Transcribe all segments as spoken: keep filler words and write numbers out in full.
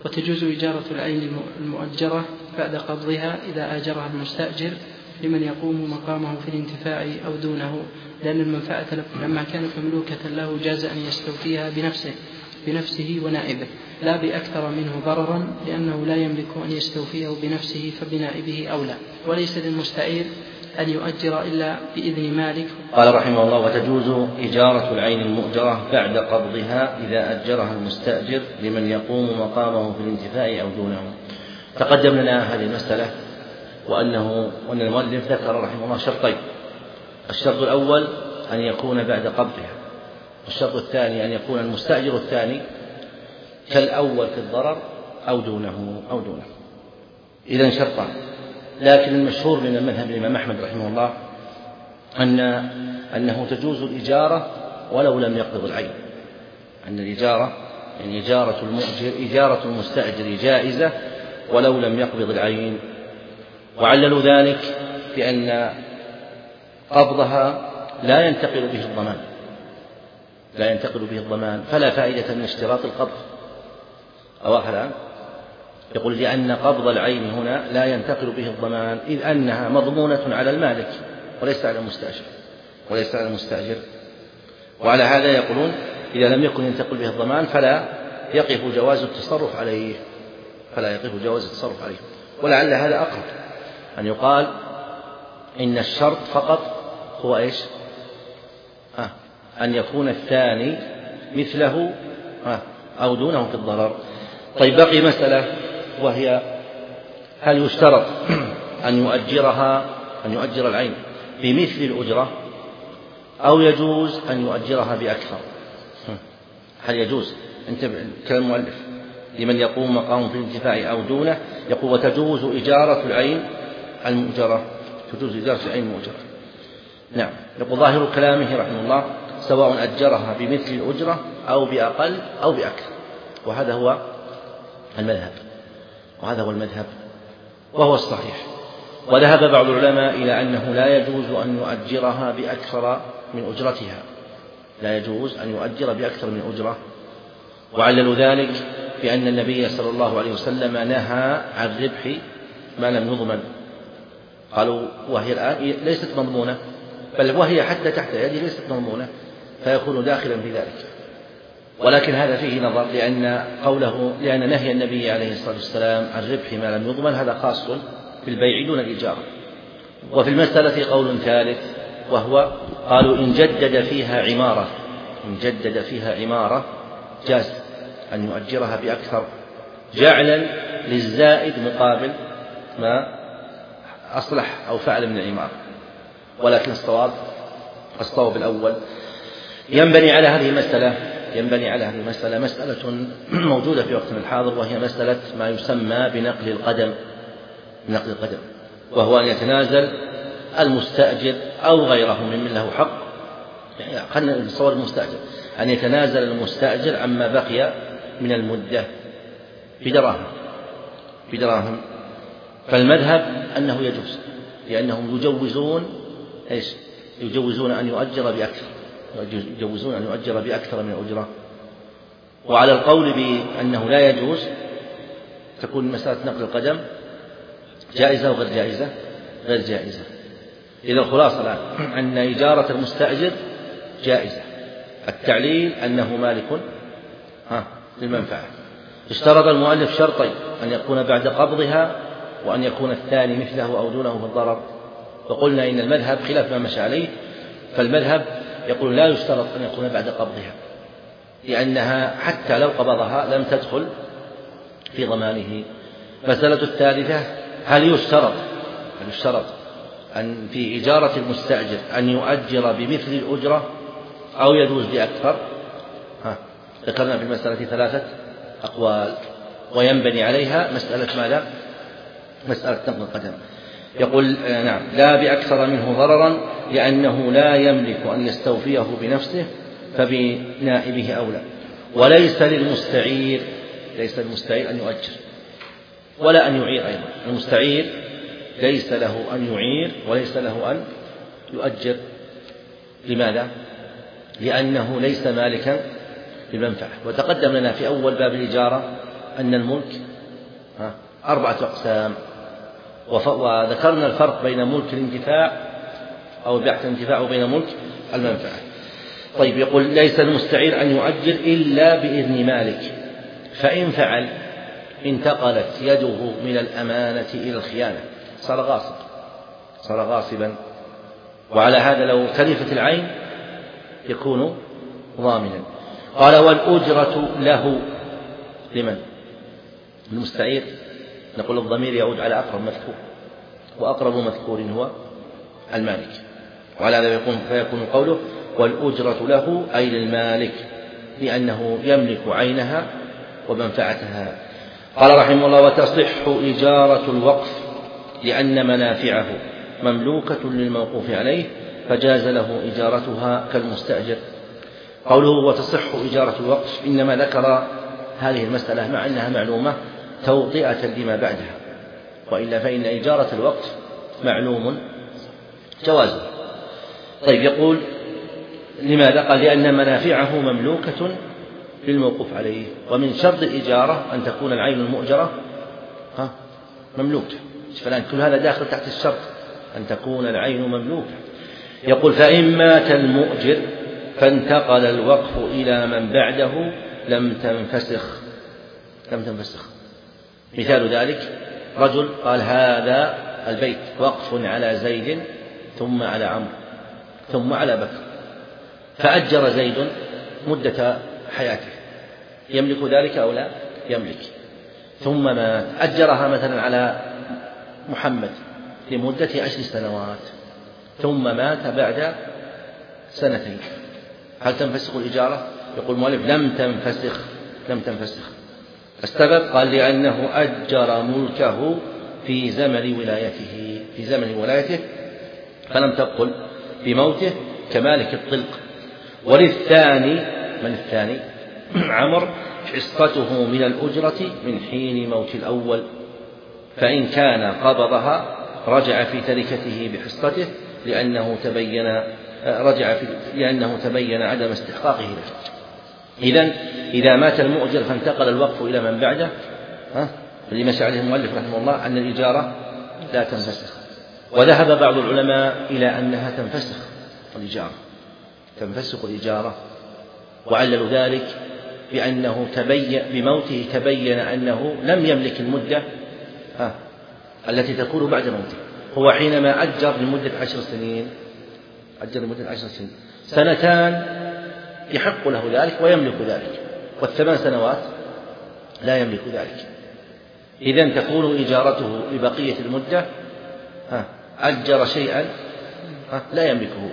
وتجوز إجارة العين المؤجرة بعد قبضها إذا آجرها المستأجر لمن يقوم مقامه في الانتفاع أو دونه، لأن المنفعة لما كانت مملوكة له جاز أن يستوفيها بنفسه بنفسه ونائبه لا بأكثر منه ضررا، لأنه لا يملك أن يستوفيه بنفسه فبنائبه أولى. وليس للمستعير أن يؤجر إلا بإذن مالك. قال رحمه الله: وتجوز إجارة العين المؤجرة بعد قبضها إذا أجرها المستأجر لمن يقوم مقامه في الانتفاع أو دونه. تقدم لنا هذه المسألة وأنه وأن المؤلف ذكر رحمه الله شرطين: الشرط الأول أن يكون بعد قبضها، والشرط الثاني أن يكون المستأجر الثاني كالأول في الضرر أو دونه أو دونه. إذن شرطان. لكن المشهور من المذهب الإمام أحمد رحمه الله أن أنه تجوز الإجارة ولو لم يقبض العين، أن الإجارة يعني إجارة المؤجر إجارة المستأجر جائزة ولو لم يقبض العين. وعللوا ذلك بأن قبضها لا ينتقل به الضمان لا ينتقل به الضمان فلا فائدة من اشتراط القبض. أو الآن يقول: لأن قبض العين هنا لا ينتقل به الضمان، إذ أنها مضمونة على المالك وليس على المستأجر وليس على المستأجر. وعلى هذا يقولون: إذا لم يكن ينتقل به الضمان فلا يقف جواز التصرف عليه فلا يقف جواز التصرف عليه. ولعل هذا أقرب أن يقال إن الشرط فقط هو إيش؟ آه أن يكون الثاني مثله آه أو دونه في الضرر. طيب، بقي مسألة، وهي: هل يشترط أن يؤجرها أن يؤجر العين بمثل الأجرة أو يجوز أن يؤجرها بأكثر؟ هل يجوز؟ انتبه كلام المؤلف: لمن يقوم مقام في الانتفاع أو دونه. يقول: وتجوز إجارة العين المؤجرة تجوز إجارة العين المؤجرة. نعم. يقول: ظاهر كلامه رحمه الله: سواء أجرها بمثل الأجرة أو بأقل أو بأكثر. وهذا هو المذهب وهذا هو المذهب وهو الصحيح. وذهب بعض العلماء إلى أنه لا يجوز أن يؤجرها بأكثر من أجرتها لا يجوز أن يؤجر بأكثر من أجرة. وعللوا ذلك بأن النبي صلى الله عليه وسلم نهى عن ربح ما لم يضمن. قالوا: وهي الآن ليست مضمونة، بل وهي حتى تحت يده ليست مضمونة، فيكون داخلا في ذلك. ولكن هذا فيه نظر، لأن قوله لأن نهي النبي عليه الصلاة والسلام عن ربح ما لم يضمن هذا خاص بالبيع دون الإيجار. وفي المسألة قول ثالث، وهو: قالوا إن جدد فيها عمارة إن جدد فيها عمارة جاز أن يؤجرها بأكثر، جعلا للزائد مقابل ما أصلح أو فعل من العمارة. ولكن الصواب الصواب الأول. ينبني على هذه المسألة ينبني على هذه المسألة مسألة موجودة في وقتنا الحاضر، وهي مسألة ما يسمى بنقل القدم بنقل القدم وهو أن يتنازل المستأجر أو غيره ممن له حق، يعني خلينا نتصور المستأجر أن يتنازل المستأجر عما بقي من المدة بدراهم بدراهم فالمذهب أنه يجوز، لأنهم يجوزون إيش؟ يجوزون أن يؤجر بأكثر يجوزون أن يؤجر بأكثر من الأجرة. وعلى القول بأنه لا يجوز تكون مسألة نقل القدم جائزة وغير جائزة غير جائزة. إذا الخلاصة الآن أن إجارة المستأجر جائزة. التعليل أنه مالك ها للمنفعة. اشترط المؤلف شرطين: أن يكون بعد قبضها، وأن يكون الثاني مثله أو دونه في الضرر. وقلنا إن المذهب خلاف ما مشى عليه، فالمذهب يقول لا يشترط أن يكون بعد قبضها، لأنها حتى لو قبضها لم تدخل في ضمانه. مسألة الثالثة: هل يشترط هل يشترط أن في إجارة المستأجر أن يؤجر بمثل الأجرة أو يجوز بأكثر؟ ها ذكرنا في المسألة ثلاثة أقوال، وينبني عليها مسألة ماذا؟ مسألة نقل القدم. يقول: نعم، لا بأكثر منه ضررا، لأنه لا يملك أن يستوفيه بنفسه فبنائبه أولى. وليس للمستعير ليس للمستعير أن يؤجر ولا أن يعير أيضا. المستعير ليس له أن يعير وليس له أن يؤجر. لماذا؟ لأنه ليس مالكا للمنفعة. وتقدم لنا في أول باب الإجارة أن الملك أربعة أقسام، وذكرنا الفرق بين ملك الانتفاع أو بيعة الانتفاع وبين ملك المنفعة. طيب يقول ليس المستعير أن يؤجر إلا بإذن مالك، فإن فعل انتقلت يده من الأمانة إلى الخيانة، صار غاصب صار غاصبا، وعلى هذا لو تلفت العين يكون ضامنا. قال والأجرة له لمن؟ المستعير. نقول الضمير يعود على أقرب مذكور، وأقرب مذكور هو المالك، وعلى هذا يكون فيكون قوله والأجرة له أي للمالك، لأنه يملك عينها ومنفعتها. قال رحمه الله وتصح إجارة الوقف لأن منافعه مملوكة للموقوف عليه فجاز له إجارتها كالمستأجر. قوله وتصح إجارة الوقف إنما ذكر هذه المسألة مع أنها معلومة توطئة لما بعدها، وإلا فإن إجارة الوقف معلوم جوازه. طيب يقول لماذا؟ قال لأن منافعه مملوكة للموقوف عليه، ومن شرط الإجارة أن تكون العين المؤجرة مملوكة، فالآن كل هذا داخل تحت الشرط أن تكون العين مملوكة. يقول فإن مات المؤجر فانتقل الوقف إلى من بعده لم تنفسخ لم تنفسخ مثال ذلك رجل قال هذا البيت وقف على زيد ثم على عمرو ثم على بكر، فأجر زيد مدة حياته، يملك ذلك أو لا يملك، ثم مات أجرها مثلا على محمد لمدة عشر سنوات ثم مات بعد سنتين، هل تنفسخ الإجارة؟ يقول المؤلف لم تنفسخ لم تنفسخ السبب قال لأنه أجر ملكه في زمن ولايته في زمن ولايته فلم تبطل بموته كمالك الطلق. وللثاني من الثاني عمر حصته من الأجرة من حين موت الأول، فإن كان قبضها رجع في تركته بحصته لأنه تبين رجع في لأنه تبين عدم استحقاقه له. إذن إذا مات المؤجر فانتقل الوقف إلى من بعده ها اللي مشى عليه المؤلف رحمه الله أن الإجارة لا تنفسخ، وذهب بعض العلماء إلى أنها تنفسخ الإجارة تنفسخ الإجارة وعللوا ذلك بأنه تبين بموته تبين أنه لم يملك المدة ها التي تكون بعد موته. هو حينما أجر لمدة عشر سنين أجر لمدة عشر سنين سنتان يحق له ذلك ويملك ذلك، والثمان سنوات لا يملك ذلك. إذن تكون إجارته لبقية المدة ها أجر شيئا ها لا يملكه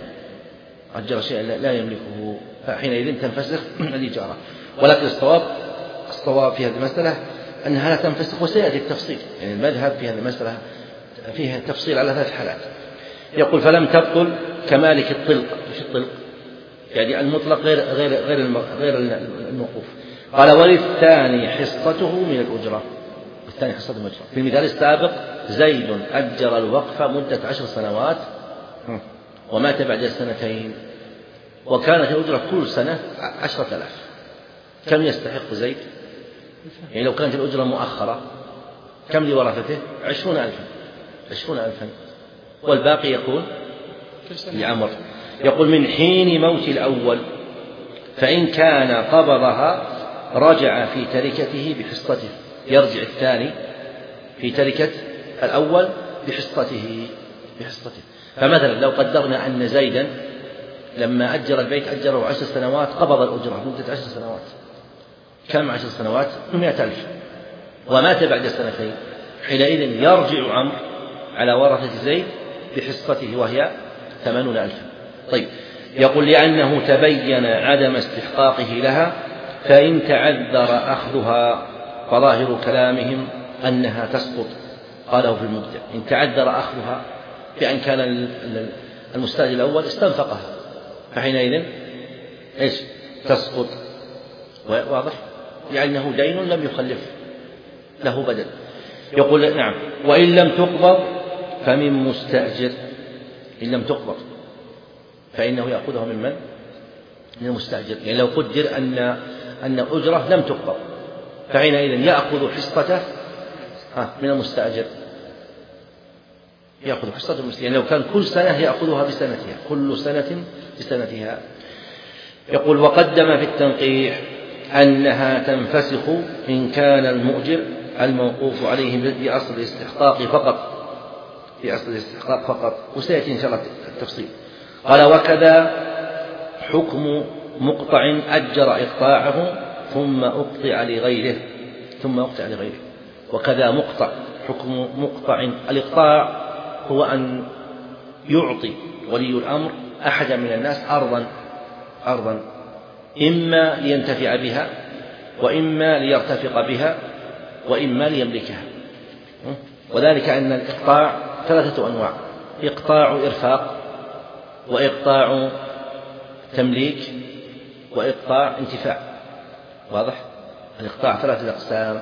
أجر شيئا لا يملكه فحينئذ تنفسخ الإجارة. ولكن الصواب الصواب في هذه المسألة أنها لا تنفسخ، وسيأتي التفصيل، يعني المذهب في هذه المسألة فيها تفصيل على ثلاث حالات. يقول فلم تبطل كمالك الطلق. وش الطلق؟ يعني المطلق غير غير غير غير الموقوف. قال وللثاني حصته من الأجرة الثاني حصته من الأجرة. في المثال السابق زيد أجر الوقف مدة عشر سنوات ومات بعد سنتين، وكانت الأجرة كل سنة عشرة آلاف. كم يستحق زيد؟ يعني لو كانت الأجرة مؤخرة كم لورثته؟ عشرون ألفا عشرون ألفا والباقي يكون لعمر. يقول من حين موت الأول، فإن كان قبضها رجع في تركته بحصته، يرجع الثاني في تركة الأول بحصته بحصته. فمثلا لو قدرنا أن زيدا لما أجر البيت أجره عشر سنوات قبض الأجرة مدة عشر سنوات، كم عشر سنوات؟ مئة ألف، ومات بعد سنتين، حينئذ يرجع عمرو على ورثة زيد بحصته وهي ثمانون ألفا. طيب يقول لأنه تبين عدم استحقاقه لها فإن تعذر أخذها فظاهر كلامهم أنها تسقط. قاله في المبدع إن تعذر أخذها بأن كان المستأجر الأول استنفقها فحينئذ إيش تسقط، واضح لأنه دين لم يخلف له بدل. يقول نعم وإن لم تقبض فمن مستأجر، إن لم تقبض فإنه يأخذها من من؟ من المستأجر. يعني لو قدر أن أن أجرة لم تقبض فحينئذ يأخذ حصته من المستأجر، يأخذ حصته من المستأجر، يعني لو كان كل سنة يأخذها بسنتها، كل سنة بسنتها. يقول: وقدم في التنقيح أنها تنفسخ إن كان المؤجر الموقوف عليه بأصل الاستحقاق فقط، في أصل الاستحقاق فقط، وسيأتي إن شاء الله التفصيل. قال: وكذا حكم مقطع أجر إقطاعه ثم أقطع لغيره ثم أقطع لغيره وكذا مقطع حكم مقطع. الإقطاع هو أن يعطي ولي الأمر أحد من الناس أرضا أرضا إما لينتفع بها، وإما ليرتفق بها، وإما ليملكها. وذلك أن الإقطاع ثلاثة أنواع: إقطاع إرفاق، وإقطاع تمليك، وإقطاع انتفاع. واضح؟ الإقطاع ثلاثة أقسام: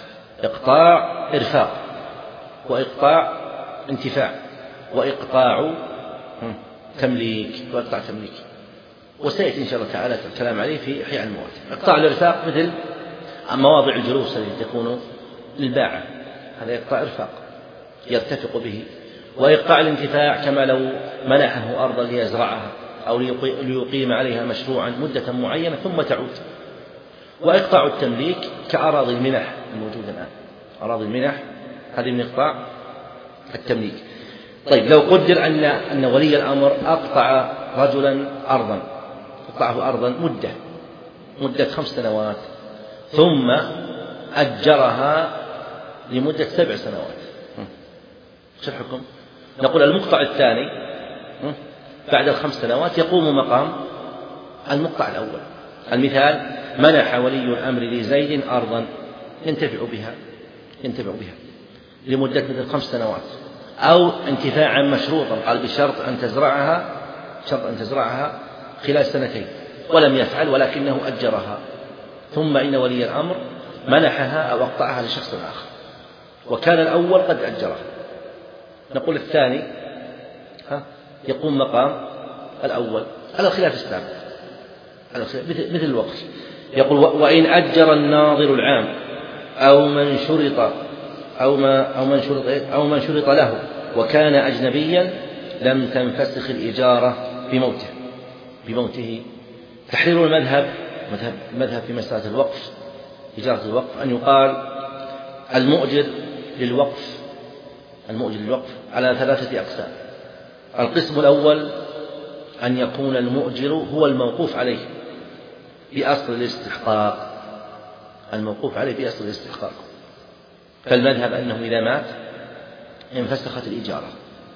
إقطاع إرفاق، وإقطاع انتفاع، وإقطاع تمليك وإقطاع تمليك. وسيأتي إن شاء الله تعالى الكلام عليه في إحياء المواد. إقطاع الإرفاق مثل مواضع الجلوس التي تكون للباعة، هذا إقطاع إرفاق يرتفق به. وإقطاع الانتفاع كما لو منحه أرضا ليزرعها أو ليقيم عليها مشروعا مدة معينة ثم تعود. وإقطاع التمليك كأراضي المنح الموجودة الآن، أراضي المنح هذه من إقطاع التمليك. طيب، لو قدر أن أن ولي الأمر أقطع رجلا أرضا، أقطعه أرضا مدة مدة خمس سنوات ثم أجرها لمدة سبع سنوات، شو الحكم؟ نقول المقطع الثاني بعد الخمس سنوات يقوم مقام المقطع الأول. المثال: منح ولي الأمر لزيد أرضا ينتفع بها ينتفع بها لمدة مثل خمس سنوات، أو انتفاعا مشروطا، قال بشرط أن تزرعها شرط أن تزرعها خلال سنتين، ولم يفعل ولكنه أجرها، ثم إن ولي الأمر منحها أو أقطعها لشخص آخر، وكان الأول قد أجرها. نقول الثاني ها يقوم مقام الأول على الخلاف السابق، مثل مثل الوقف. يقول: وإن أجر الناظر العام أو من شرط أو ما أو من شرط أو من شرط له وكان أجنبيا لم تنفسخ الإجارة بموته بموته. تحرير المذهب مذهب المذهب في مسألة الوقف، إجارة الوقف، أن يقال المؤجر للوقف المؤجر للوقف على ثلاثة أقسام. القسم الأول أن يكون المؤجر هو الموقوف عليه بأصل الاستحقاق، الموقوف عليه بأصل الاستحقاق، فالمذهب أنه إذا مات انفسخت الإجارة.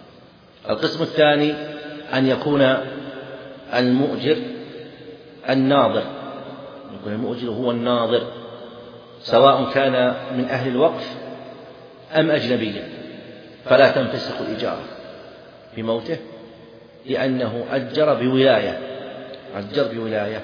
القسم الثاني أن يكون المؤجر الناظر، يكون المؤجر هو الناظر، سواء كان من أهل الوقف أم أجنبيا، فلا تنفسخ الإجارة بموته لأنه أجر بولاية أجر بولاية.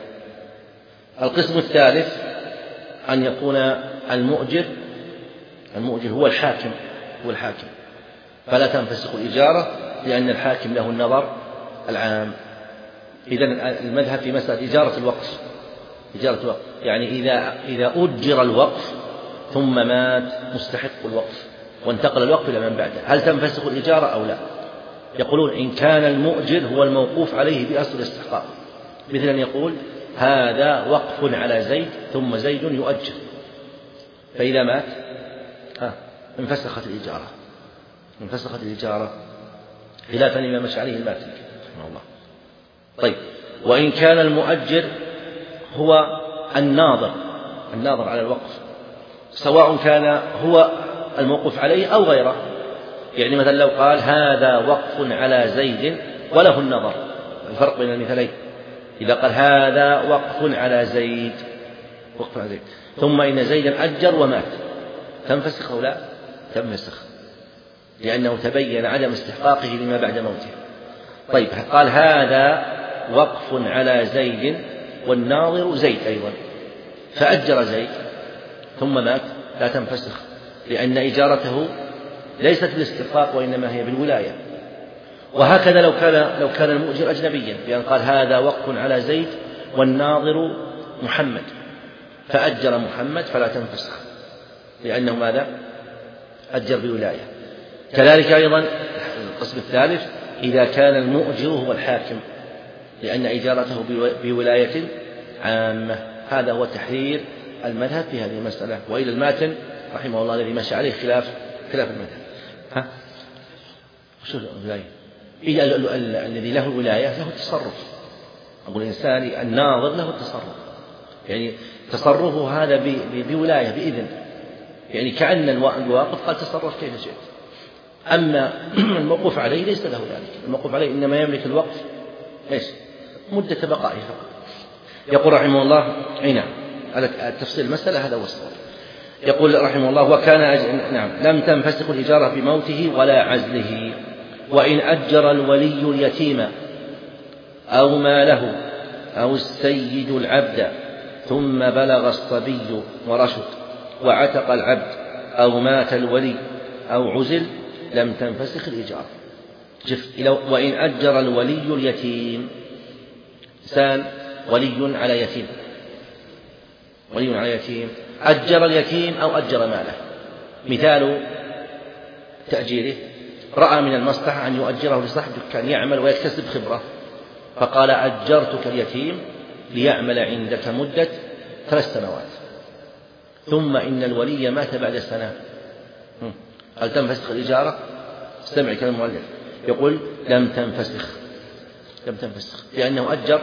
القسم الثالث أن يكون المؤجر المؤجر هو الحاكم هو الحاكم فلا تنفسخ الإجارة لأن الحاكم له النظر العام. إذن المذهب في مسألة إجارة الوقف إجارة الوقف يعني إذا إذا أجر الوقف ثم مات مستحق الوقف وانتقل الوقف إلى من بعده، هل تنفسخ الإجارة أو لا؟ يقولون إن كان المؤجر هو الموقوف عليه بأصل الاستحقاق، مثل أن يقول هذا وقف على زيد ثم زيد يؤجر، فإذا مات آه انفسخت الإجارة انفسخت الإجارة خلافا لما مشى عليه الماتن رحمه الله. طيب، وإن كان المؤجر هو الناظر الناظر على الوقف، سواء كان هو الموقوف عليه أو غيره، يعني مثلا لو قال هذا وقف على زيد وله النظر، الفرق بين المثالين، إذا قال هذا وقف على زيد وقف على زيد ثم إن زيدا أجر ومات، تنفسخ أو لا؟ تنفسخ، لأنه تبين عدم استحقاقه لما بعد موته. طيب، قال هذا وقف على زيد والناظر زيد أيضا، فأجر زيد ثم مات، لا تنفسخ، لأن إجارته ليست بالاستحقاق وإنما هي بالولاية. وهكذا لو كان لو كان المؤجر أجنبيا، بأن قال هذا وقف على زيد والناظر محمد، فأجر محمد فلا تنفسخ، لأنه ماذا؟ أجر بولاية. كذلك أيضا القسم الثالث إذا كان المؤجر هو الحاكم، لأن إجارته بولاية عامة. هذا هو تحرير المذهب في هذه المسألة. وإلى الماتن رحمه الله الذي مشى عليه خلاف خلاف المذهب. ها؟ شو الولاية؟ إذا الذي له الولاية له التصرف. أقول الإنسان الناظر له التصرف، يعني تصرفه هذا بولاية بإذن، يعني كأن الواقف قال تصرف كيف شئت. أما الموقوف عليه ليس له ذلك، الموقوف عليه إنما يملك الوقف إيش؟ مدة بقائه فقط. يقول رحمه الله أي نعم على تفصيل المسألة هذا هو الصواب. يقول رحمه الله وكان أج... نعم لم تنفسخ الإجارة بموته ولا عزله، وإن أجر الولي اليتيم أو ماله أو السيد العبد ثم بلغ الصبي ورشد وعتق العبد أو مات الولي أو عزل لم تنفسخ الإجارة. شوف وإن أجر الولي اليتيم، إنسان ولي على يتيم، ولي على يتيم أجر اليتيم أو أجر ماله. مثال تأجيره رأى من المصلحة أن يؤجره لصاحب دكان يعمل ويكتسب خبرة، فقال أجرتك اليتيم ليعمل عندك مدة ثلاث سنوات، ثم إن الولي مات بعد سنة، هل تنفسخ الإجارة؟ استمع كلام المؤلف، يقول لم تنفسخ، لم تنفسخ لأنه أجر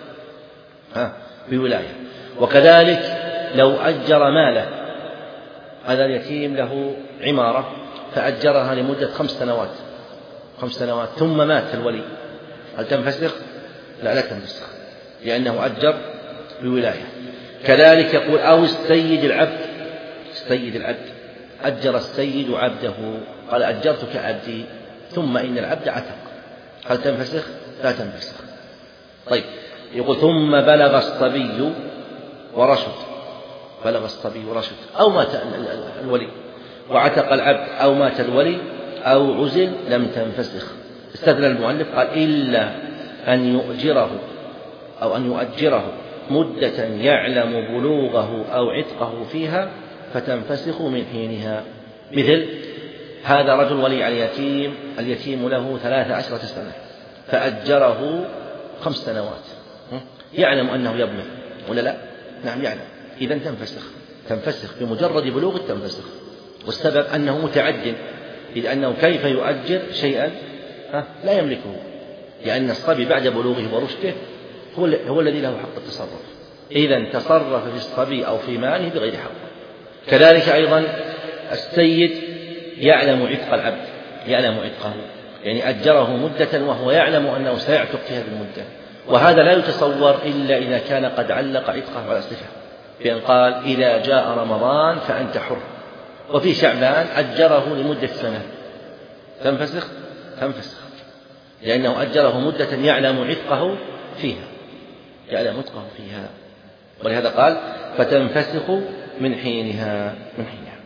بولاية. وكذلك لو أجر ماله، هذا اليتيم له عمارة فأجرها لمدة خمس سنوات خمس سنوات ثم مات الولي، هل تنفسخ؟ لا لا تنفسخ لأنه أجر بولاية. كذلك يقول أو السيد العبد، السيد العبد أجر السيد عبده، قال أجرتك عبدي ثم إن العبد عتق، هل تنفسخ؟ لا تنفسخ. طيب يقول ثم بلغ الصبي ورشد، بلغ الصبي ورشد أو مات الولي وعتق العبد أو مات الولي أو عزل لم تنفسخ. استثنى المؤلف قال إلا أن يؤجره أو أن يؤجره مدة يعلم بلوغه أو عتقه فيها فتنفسخ من حينها. مثل هذا رجل ولي على اليتيم، اليتيم له ثلاث عشرة سنة فأجره خمس سنوات، يعلم أنه يبلغ ولا لا؟ نعم يعلم، إذن تنفسخ، تنفسخ بمجرد بلوغ تنفسخ. والسبب أنه متعد، إذ أنه كيف يؤجر شيئا لا يملكه، لأن الصبي بعد بلوغه ورشده هو, هو الذي له حق التصرف، إذن تصرف في الصبي أو في ماله بغير حق. كذلك أيضا السيد يعلم عتق العبد، يعلم عتقه، يعني أجره مدة وهو يعلم أنه سيعتق في هذه المدة، وهذا لا يتصور إلا إذا كان قد علق عتقه على صفة، بأن قال إذا جاء رمضان فأنت حر، وفي شعبان أجره لمدة سنة، تنفسخ؟ تنفسخ لأنه أجره مدة يعلم عتقه فيها، يعلم عتقه فيها، ولهذا قال فتنفسخ من حينها من حينها.